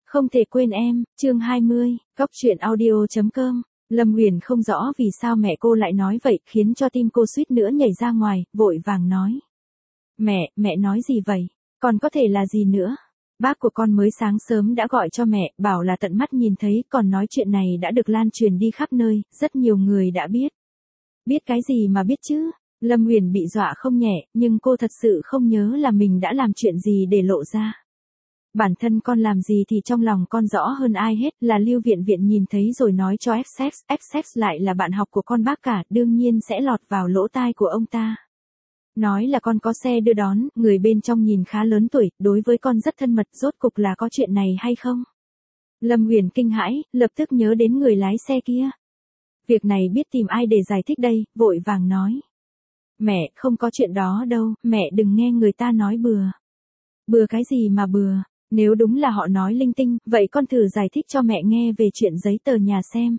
Không thể quên em, chương 20, Góc truyện audio.com. Lâm Huyền không rõ vì sao mẹ cô lại nói vậy, khiến cho tim cô suýt nữa nhảy ra ngoài, vội vàng nói. Mẹ nói gì vậy? Còn có thể là gì nữa? Bác của con mới sáng sớm đã gọi cho mẹ, bảo là tận mắt nhìn thấy, còn nói chuyện này đã được lan truyền đi khắp nơi, rất nhiều người đã biết. Biết cái gì mà biết chứ? Lâm Huyền bị dọa không nhẹ, nhưng cô thật sự không nhớ là mình đã làm chuyện gì để lộ ra. Bản thân con làm gì thì trong lòng con rõ hơn ai hết, là Lưu Viện Viện nhìn thấy rồi nói cho F-Sex lại là bạn học của con bác cả, đương nhiên sẽ lọt vào lỗ tai của ông ta. Nói là con có xe đưa đón, người bên trong nhìn khá lớn tuổi, đối với con rất thân mật, rốt cục là có chuyện này hay không? Lâm Huyền kinh hãi, lập tức nhớ đến người lái xe kia. Việc này biết tìm ai để giải thích đây, vội vàng nói. Mẹ, không có chuyện đó đâu, mẹ đừng nghe người ta nói bừa. Bừa cái gì mà bừa? Nếu đúng là họ nói linh tinh, vậy con thử giải thích cho mẹ nghe về chuyện giấy tờ nhà xem.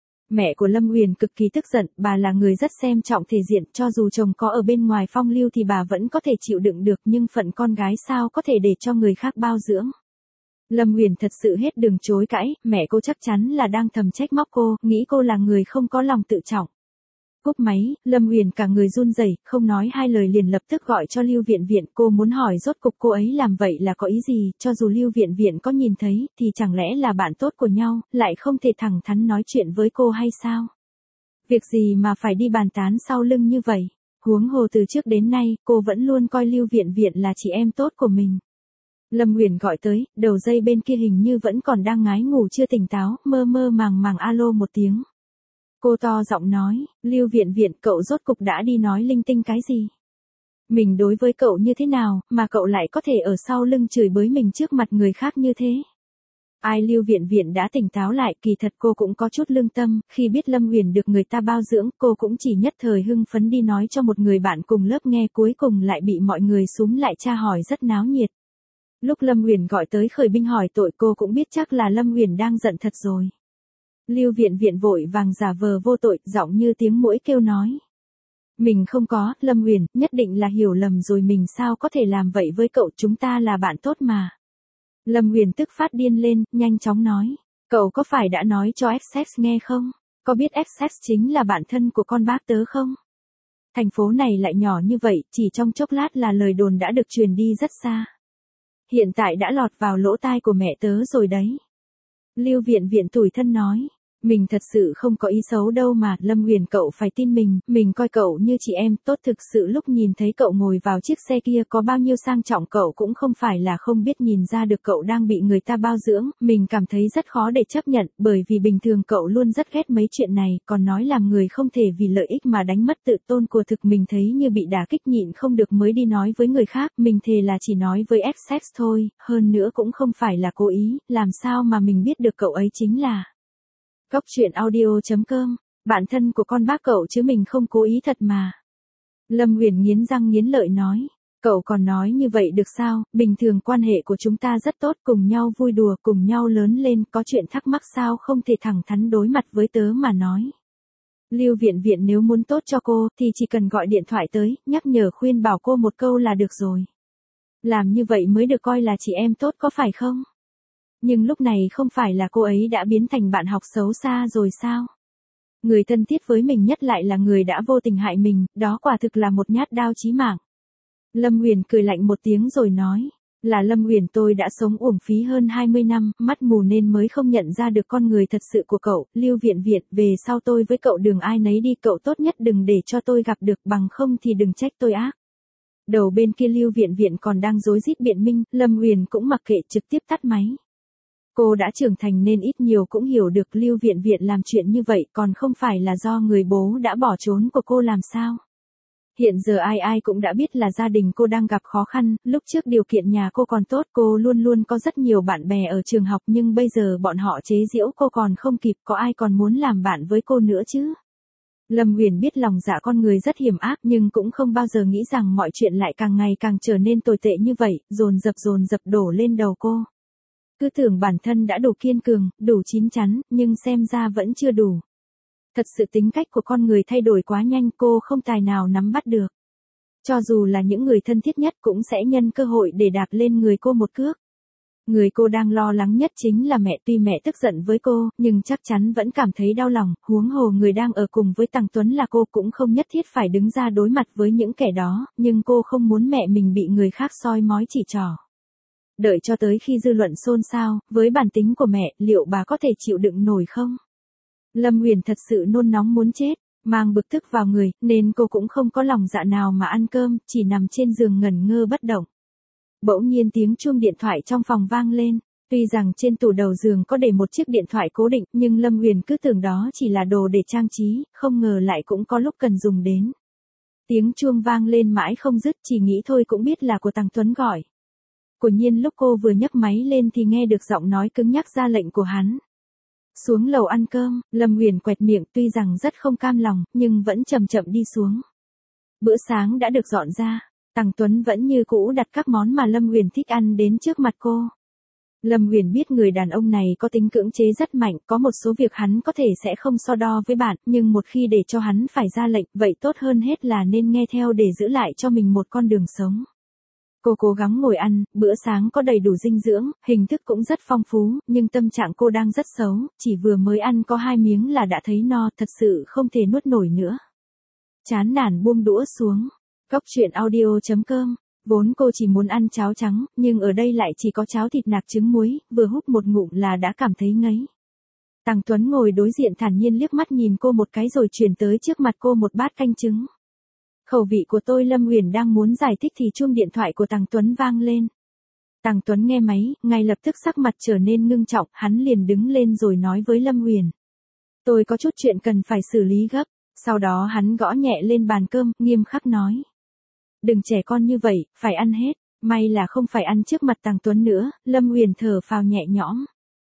Mẹ của Lâm Huyền cực kỳ tức giận, bà là người rất xem trọng thể diện, cho dù chồng có ở bên ngoài phong lưu thì bà vẫn có thể chịu đựng được, nhưng phận con gái sao có thể để cho người khác bao dưỡng. Lâm Huyền thật sự hết đường chối cãi, mẹ cô chắc chắn là đang thầm trách móc cô, nghĩ cô là người không có lòng tự trọng. Cúp máy, Lâm Huyền cả người run rẩy, không nói hai lời liền lập tức gọi cho Lưu Viện Viện, cô muốn hỏi rốt cục cô ấy làm vậy là có ý gì, cho dù Lưu Viện Viện có nhìn thấy, thì chẳng lẽ là bạn tốt của nhau, lại không thể thẳng thắn nói chuyện với cô hay sao? Việc gì mà phải đi bàn tán sau lưng như vậy? Huống hồ từ trước đến nay, cô vẫn luôn coi Lưu Viện Viện là chị em tốt của mình. Lâm Huyền gọi tới, đầu dây bên kia hình như vẫn còn đang ngái ngủ chưa tỉnh táo, mơ mơ màng màng alo một tiếng. Cô to giọng nói, Lưu Viện Viện, cậu rốt cục đã đi nói linh tinh cái gì? Mình đối với cậu như thế nào, mà cậu lại có thể ở sau lưng chửi bới mình trước mặt người khác như thế? Ai? Lưu Viện Viện đã tỉnh táo lại, kỳ thật cô cũng có chút lương tâm, khi biết Lâm Huyền được người ta bao dưỡng, cô cũng chỉ nhất thời hưng phấn đi nói cho một người bạn cùng lớp nghe, cuối cùng lại bị mọi người xúm lại tra hỏi rất náo nhiệt. Lúc Lâm Huyền gọi tới khởi binh hỏi tội, cô cũng biết chắc là Lâm Huyền đang giận thật rồi. Lưu Viện Viện vội vàng giả vờ vô tội, giọng như tiếng muỗi kêu nói. Mình không có, Lâm Huyền, nhất định là hiểu lầm rồi, mình sao có thể làm vậy với cậu, chúng ta là bạn tốt mà. Lâm Huyền tức phát điên lên, nhanh chóng nói. Cậu có phải đã nói cho F-Sex nghe không? Có biết F-Sex chính là bạn thân của con bác tớ không? Thành phố này lại nhỏ như vậy, chỉ trong chốc lát là lời đồn đã được truyền đi rất xa. Hiện tại đã lọt vào lỗ tai của mẹ tớ rồi đấy. Lưu Viện Viện tủi thân nói. Mình thật sự không có ý xấu đâu mà, Lâm Huyền cậu phải tin mình coi cậu như chị em tốt thực sự, lúc nhìn thấy cậu ngồi vào chiếc xe kia có bao nhiêu sang trọng cậu cũng không phải là không biết, nhìn ra được cậu đang bị người ta bao dưỡng, mình cảm thấy rất khó để chấp nhận, bởi vì bình thường cậu luôn rất ghét mấy chuyện này, còn nói làm người không thể vì lợi ích mà đánh mất tự tôn của thực, mình thấy như bị đả kích nhịn không được mới đi nói với người khác, mình thề là chỉ nói với F-Sex thôi, hơn nữa cũng không phải là cố ý, làm sao mà mình biết được cậu ấy chính là... Góc truyện audio.com, bạn thân của con bác cậu chứ mình không cố ý thật mà. Lâm Huyền nghiến răng nghiến lợi nói, cậu còn nói như vậy được sao, bình thường quan hệ của chúng ta rất tốt, cùng nhau vui đùa, cùng nhau lớn lên, có chuyện thắc mắc sao không thể thẳng thắn đối mặt với tớ mà nói. Lưu Viện Viện nếu muốn tốt cho cô, thì chỉ cần gọi điện thoại tới, nhắc nhở khuyên bảo cô một câu là được rồi. Làm như vậy mới được coi là chị em tốt có phải không? Nhưng lúc này không phải là cô ấy đã biến thành bạn học xấu xa rồi sao? Người thân thiết với mình nhất lại là người đã vô tình hại mình, đó quả thực là một nhát đao chí mạng. Lâm Huyền cười lạnh một tiếng rồi nói, là Lâm Huyền, tôi đã sống uổng phí hơn 20 năm, mắt mù nên mới không nhận ra được con người thật sự của cậu, Lưu Viện Viện, về sau tôi với cậu đường ai nấy đi, cậu tốt nhất đừng để cho tôi gặp được, bằng không thì đừng trách tôi ác. Đầu bên kia Lưu Viện Viện còn đang rối rít biện minh, Lâm Huyền cũng mặc kệ, trực tiếp tắt máy. Cô đã trưởng thành nên ít nhiều cũng hiểu được Lưu Viện Viện làm chuyện như vậy còn không phải là do người bố đã bỏ trốn của cô làm sao. Hiện giờ ai cũng đã biết là gia đình cô đang gặp khó khăn, lúc trước điều kiện nhà cô còn tốt, cô luôn luôn có rất nhiều bạn bè ở trường học, nhưng bây giờ bọn họ chế giễu cô còn không kịp, có ai còn muốn làm bạn với cô nữa chứ. Lâm Huyền biết lòng dạ con người rất hiểm ác, nhưng cũng không bao giờ nghĩ rằng mọi chuyện lại càng ngày càng trở nên tồi tệ như vậy, dồn dập đổ lên đầu cô. Cứ tưởng bản thân đã đủ kiên cường, đủ chín chắn, nhưng xem ra vẫn chưa đủ. Thật sự tính cách của con người thay đổi quá nhanh, cô không tài nào nắm bắt được. Cho dù là những người thân thiết nhất cũng sẽ nhân cơ hội để đạp lên người cô một cước. Người cô đang lo lắng nhất chính là mẹ, tuy mẹ tức giận với cô, nhưng chắc chắn vẫn cảm thấy đau lòng, huống hồ người đang ở cùng với Tằng Tuấn là cô cũng không nhất thiết phải đứng ra đối mặt với những kẻ đó, nhưng cô không muốn mẹ mình bị người khác soi mói chỉ trỏ. Đợi cho tới khi dư luận xôn xao, với bản tính của mẹ, liệu bà có thể chịu đựng nổi không? Lâm Huyền thật sự nôn nóng muốn chết, mang bực tức vào người, nên cô cũng không có lòng dạ nào mà ăn cơm, chỉ nằm trên giường ngẩn ngơ bất động. Bỗng nhiên tiếng chuông điện thoại trong phòng vang lên, tuy rằng trên tủ đầu giường có để một chiếc điện thoại cố định, nhưng Lâm Huyền cứ tưởng đó chỉ là đồ để trang trí, không ngờ lại cũng có lúc cần dùng đến. Tiếng chuông vang lên mãi không dứt, chỉ nghĩ thôi cũng biết là của Tằng Tuấn gọi. Quả nhiên lúc cô vừa nhấc máy lên thì nghe được giọng nói cứng nhắc ra lệnh của hắn. Xuống lầu ăn cơm, Lâm Huyền quẹt miệng, tuy rằng rất không cam lòng, nhưng vẫn chậm chậm đi xuống. Bữa sáng đã được dọn ra, Tằng Tuấn vẫn như cũ đặt các món mà Lâm Huyền thích ăn đến trước mặt cô. Lâm Huyền biết người đàn ông này có tính cưỡng chế rất mạnh, có một số việc hắn có thể sẽ không so đo với bạn, nhưng một khi để cho hắn phải ra lệnh, vậy tốt hơn hết là nên nghe theo để giữ lại cho mình một con đường sống. Cô cố gắng ngồi ăn, bữa sáng có đầy đủ dinh dưỡng, hình thức cũng rất phong phú, nhưng tâm trạng cô đang rất xấu, chỉ vừa mới ăn có 2 miếng là đã thấy no, thật sự không thể nuốt nổi nữa. Chán nản buông đũa xuống. Cóc truyện audio.com. Vốn cô chỉ muốn ăn cháo trắng, nhưng ở đây lại chỉ có cháo thịt nạc trứng muối, vừa húp một ngụm là đã cảm thấy ngấy. Tằng Tuấn ngồi đối diện thản nhiên liếc mắt nhìn cô một cái rồi chuyển tới trước mặt cô một bát canh trứng. Khẩu vị của tôi. Lâm Huyền đang muốn giải thích thì chuông điện thoại của Tằng Tuấn vang lên. Tằng Tuấn nghe máy, ngay lập tức sắc mặt trở nên ngưng trọng, hắn liền đứng lên rồi nói với Lâm Huyền. Tôi có chút chuyện cần phải xử lý gấp, sau đó hắn gõ nhẹ lên bàn cơm, nghiêm khắc nói. Đừng trẻ con như vậy, phải ăn hết, may là không phải ăn trước mặt Tằng Tuấn nữa, Lâm Huyền thở phào nhẹ nhõm.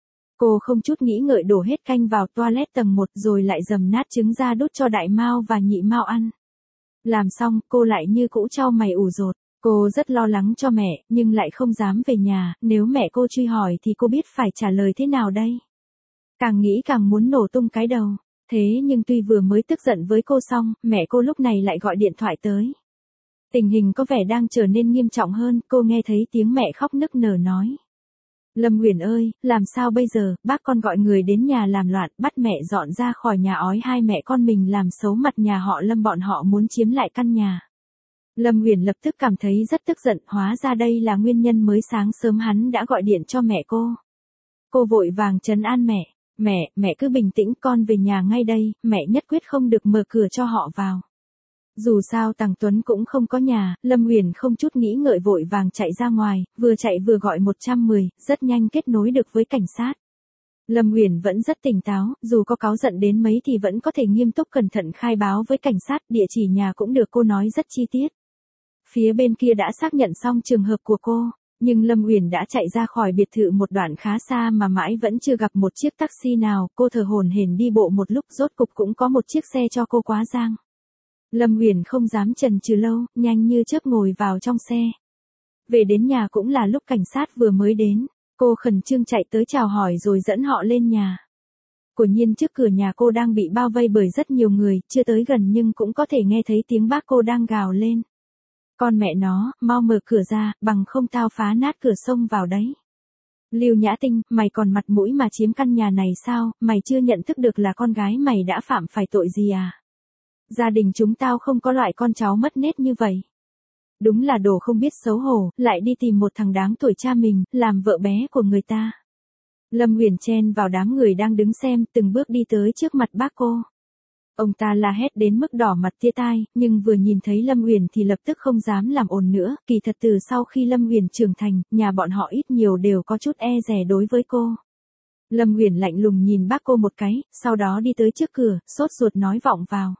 Cô không chút nghĩ ngợi đổ hết canh vào toilet tầng 1 rồi lại dầm nát trứng ra đút cho Đại Mao và Nhị Mao ăn. Làm xong, cô lại như cũ chau mày ủ rột. Cô rất lo lắng cho mẹ, nhưng lại không dám về nhà, nếu mẹ cô truy hỏi thì cô biết phải trả lời thế nào đây. Càng nghĩ càng muốn nổ tung cái đầu. Thế nhưng tuy vừa mới tức giận với cô xong, mẹ cô lúc này lại gọi điện thoại tới. Tình hình có vẻ đang trở nên nghiêm trọng hơn, cô nghe thấy tiếng mẹ khóc nức nở nói. Lâm Huyền ơi, làm sao bây giờ, bác con gọi người đến nhà làm loạn, bắt mẹ dọn ra khỏi nhà, ói hai mẹ con mình làm xấu mặt nhà họ Lâm, bọn họ muốn chiếm lại căn nhà. Lâm Huyền lập tức cảm thấy rất tức giận, hóa ra đây là nguyên nhân mới sáng sớm hắn đã gọi điện cho mẹ cô. Cô vội vàng trấn an mẹ, mẹ cứ bình tĩnh, con về nhà ngay đây, mẹ nhất quyết không được mở cửa cho họ vào. Dù sao Tằng Tuấn cũng không có nhà, Lâm Huyền không chút nghĩ ngợi vội vàng chạy ra ngoài, vừa chạy vừa gọi 110, rất nhanh kết nối được với cảnh sát. Lâm Huyền vẫn rất tỉnh táo, dù có cáu giận đến mấy thì vẫn có thể nghiêm túc cẩn thận khai báo với cảnh sát, địa chỉ nhà cũng được cô nói rất chi tiết. Phía bên kia đã xác nhận xong trường hợp của cô, nhưng Lâm Huyền đã chạy ra khỏi biệt thự một đoạn khá xa mà mãi vẫn chưa gặp một chiếc taxi nào, cô thở hổn hển đi bộ một lúc, rốt cục cũng có một chiếc xe cho cô quá giang. Lâm Huyền không dám chần chừ lâu, nhanh như chớp ngồi vào trong xe. Về đến nhà cũng là lúc cảnh sát vừa mới đến, cô khẩn trương chạy tới chào hỏi rồi dẫn họ lên nhà. Quả nhiên trước cửa nhà cô đang bị bao vây bởi rất nhiều người, chưa tới gần nhưng cũng có thể nghe thấy tiếng bác cô đang gào lên. Con mẹ nó, mau mở cửa ra, bằng không tao phá nát cửa xông vào đấy. Lưu Nhã Tinh, mày còn mặt mũi mà chiếm căn nhà này sao, mày chưa nhận thức được là con gái mày đã phạm phải tội gì à? Gia đình chúng tao không có loại con cháu mất nết như vậy. Đúng là đồ không biết xấu hổ, lại đi tìm một thằng đáng tuổi cha mình, làm vợ bé của người ta. Lâm Huyền chen vào đám người đang đứng xem, từng bước đi tới trước mặt bác cô. Ông ta la hét đến mức đỏ mặt tia tai, nhưng vừa nhìn thấy Lâm Huyền thì lập tức không dám làm ồn nữa, kỳ thật từ sau khi Lâm Huyền trưởng thành, nhà bọn họ ít nhiều đều có chút e dè đối với cô. Lâm Huyền lạnh lùng nhìn bác cô một cái, sau đó đi tới trước cửa, sốt ruột nói vọng vào.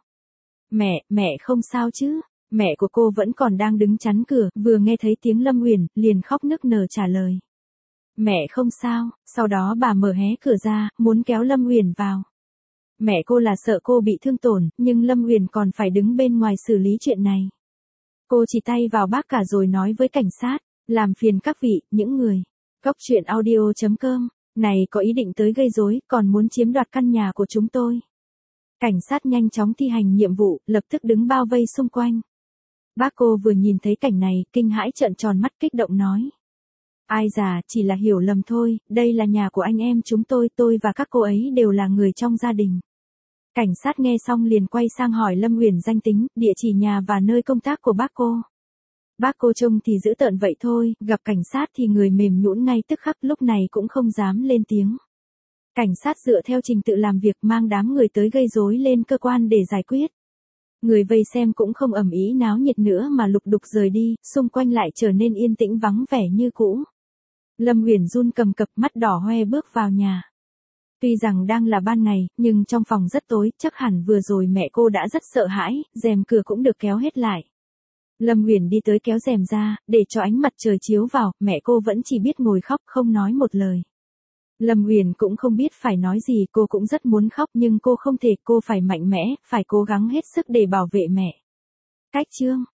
Mẹ không sao chứ? Mẹ của cô vẫn còn đang đứng chắn cửa, vừa nghe thấy tiếng Lâm Huyền, liền khóc nức nở trả lời. Mẹ không sao, sau đó bà mở hé cửa ra, muốn kéo Lâm Huyền vào. Mẹ cô là sợ cô bị thương tổn, nhưng Lâm Huyền còn phải đứng bên ngoài xử lý chuyện này. Cô chỉ tay vào bác cả rồi nói với cảnh sát, làm phiền các vị, những người. Cóc truyện audio.com, này có ý định tới gây rối, còn muốn chiếm đoạt căn nhà của chúng tôi. Cảnh sát nhanh chóng thi hành nhiệm vụ, lập tức đứng bao vây xung quanh. Bác cô vừa nhìn thấy cảnh này, kinh hãi trợn tròn mắt kích động nói. Ai già, chỉ là hiểu lầm thôi, đây là nhà của anh em chúng tôi và các cô ấy đều là người trong gia đình. Cảnh sát nghe xong liền quay sang hỏi Lâm Uyển danh tính, địa chỉ nhà và nơi công tác của bác cô. Bác cô trông thì dữ tợn vậy thôi, gặp cảnh sát thì người mềm nhũn ngay tức khắc, lúc này cũng không dám lên tiếng. Cảnh sát dựa theo trình tự làm việc mang đám người tới gây rối lên cơ quan để giải quyết. Người vây xem cũng không ầm ĩ náo nhiệt nữa mà lục đục rời đi, xung quanh lại trở nên yên tĩnh vắng vẻ như cũ. Lâm Uyển run cầm cập, mắt đỏ hoe bước vào nhà. Tuy rằng đang là ban ngày, nhưng trong phòng rất tối, chắc hẳn vừa rồi mẹ cô đã rất sợ hãi, rèm cửa cũng được kéo hết lại. Lâm Uyển đi tới kéo rèm ra, để cho ánh mặt trời chiếu vào, mẹ cô vẫn chỉ biết ngồi khóc không nói một lời. Lâm Uyển cũng không biết phải nói gì, cô cũng rất muốn khóc nhưng cô không thể, cô phải mạnh mẽ, phải cố gắng hết sức để bảo vệ mẹ. Cách chương